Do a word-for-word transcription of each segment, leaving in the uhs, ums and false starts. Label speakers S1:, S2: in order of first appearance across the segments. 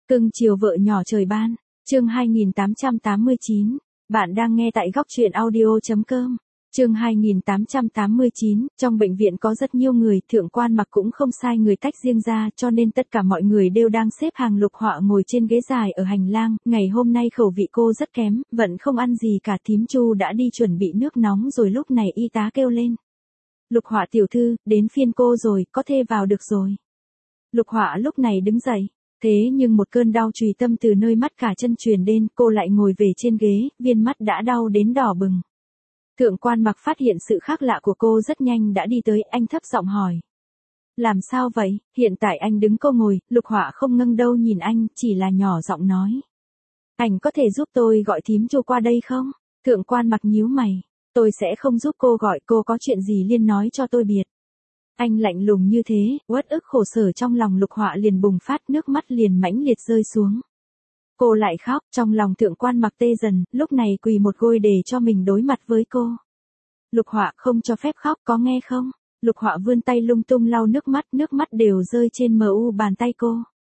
S1: Cưng chiều vợ nhỏ trời ban, chương hai nghìn tám trăm tám mươi chín, bạn đang nghe tại góc truyện audio chấm com. Chương hai nghìn tám trăm tám mươi chín, trong bệnh viện có rất nhiều người, thượng quan mặc cũng không sai người tách riêng ra, cho nên tất cả mọi người đều đang xếp hàng. Lục Họa ngồi trên ghế dài ở hành lang, ngày hôm nay khẩu vị cô rất kém, vẫn không ăn gì cả. Thím Chu đã đi chuẩn bị nước nóng rồi, lúc này y tá kêu lên. Lục Họa tiểu thư, đến phiên cô rồi, có thể vào được rồi. Lục Họa lúc này đứng dậy. Thế nhưng một cơn đau chùy tâm từ nơi mắt cả chân truyền đến, cô lại ngồi về trên ghế, viên mắt đã đau đến đỏ bừng. Thượng quan mặc phát hiện sự khác lạ của cô rất nhanh đã đi tới, anh thấp giọng hỏi. Làm sao vậy? Hiện tại anh đứng cô ngồi, Lục Họa không ngẩng đầu nhìn anh, chỉ là nhỏ giọng nói. Anh có thể giúp tôi gọi thím Chu qua đây không? Thượng quan mặc nhíu mày. Tôi sẽ không giúp cô gọi, cô có chuyện gì liên nói cho tôi biết. Anh lạnh lùng như thế, uất ức khổ sở trong lòng Lục Họa liền bùng phát, nước mắt liền mãnh liệt rơi xuống. Cô lại khóc, trong lòng thượng quan mặc tê dần, lúc này quỳ một gối để cho mình đối mặt với cô. Lục Họa không cho phép khóc, có nghe không? Lục Họa vươn tay lung tung lau nước mắt, nước mắt đều rơi trên mờ u bàn tay cô.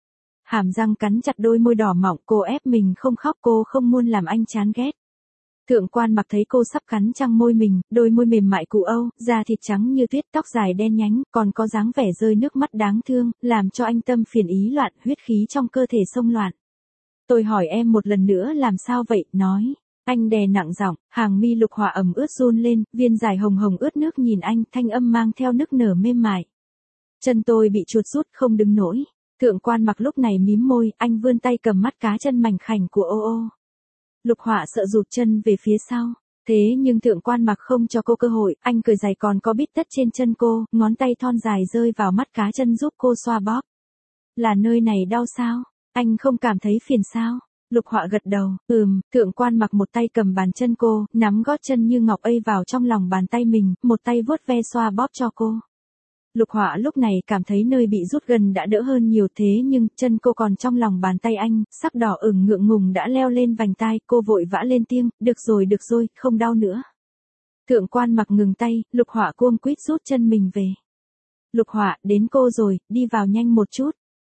S1: Hàm răng cắn chặt đôi môi đỏ mọng, cô ép mình không khóc, cô không muốn làm anh chán ghét. Thượng quan mặc thấy cô sắp cắn trăng môi mình, đôi môi mềm mại cụ âu, da thịt trắng như tuyết, tóc dài đen nhánh, còn có dáng vẻ rơi nước mắt đáng thương, làm cho anh tâm phiền ý loạn, huyết khí trong cơ thể xông loạn. Tôi hỏi em một lần nữa làm sao vậy, nói. Anh đè nặng giọng, hàng mi Lục Họa ẩm ướt run lên, viên dài hồng hồng ướt nước nhìn anh, thanh âm mang theo nức nở mềm mại. Chân tôi bị chuột rút không đứng nổi. Thượng quan mặc lúc này mím môi, anh vươn tay cầm mắt cá chân mảnh khảnh của ô ô. Lục Họa sợ rụt chân về phía sau. Thế nhưng thượng quan mặc không cho cô cơ hội, anh cởi giày còn có bít tất trên chân cô, ngón tay thon dài rơi vào mắt cá chân giúp cô xoa bóp. Là nơi này đau sao? Anh không cảm thấy phiền sao? Lục Họa gật đầu, ừm, thượng quan mặc một tay cầm bàn chân cô, nắm gót chân như ngọc ây vào trong lòng bàn tay mình, một tay vuốt ve xoa bóp cho cô. Lục Họa lúc này cảm thấy nơi bị rút gần đã đỡ hơn nhiều, thế nhưng chân cô còn trong lòng bàn tay anh, sắc đỏ ửng ngượng ngùng đã leo lên vành tai, cô vội vã lên tiếng, được rồi được rồi, không đau nữa. Thượng quan mặc ngừng tay, Lục Họa cuống quýt rút chân mình về. Lục Họa, đến cô rồi, đi vào nhanh một chút.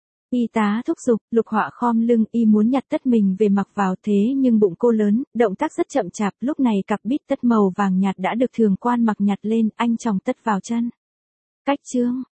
S1: Y tá thúc giục, Lục Họa khom lưng, y muốn nhặt tất mình về mặc vào, thế nhưng bụng cô lớn, động tác rất chậm chạp, lúc này cặp bít tất màu vàng nhạt đã được thượng quan mặc nhặt lên, anh chòng tất vào chân. Cách chương,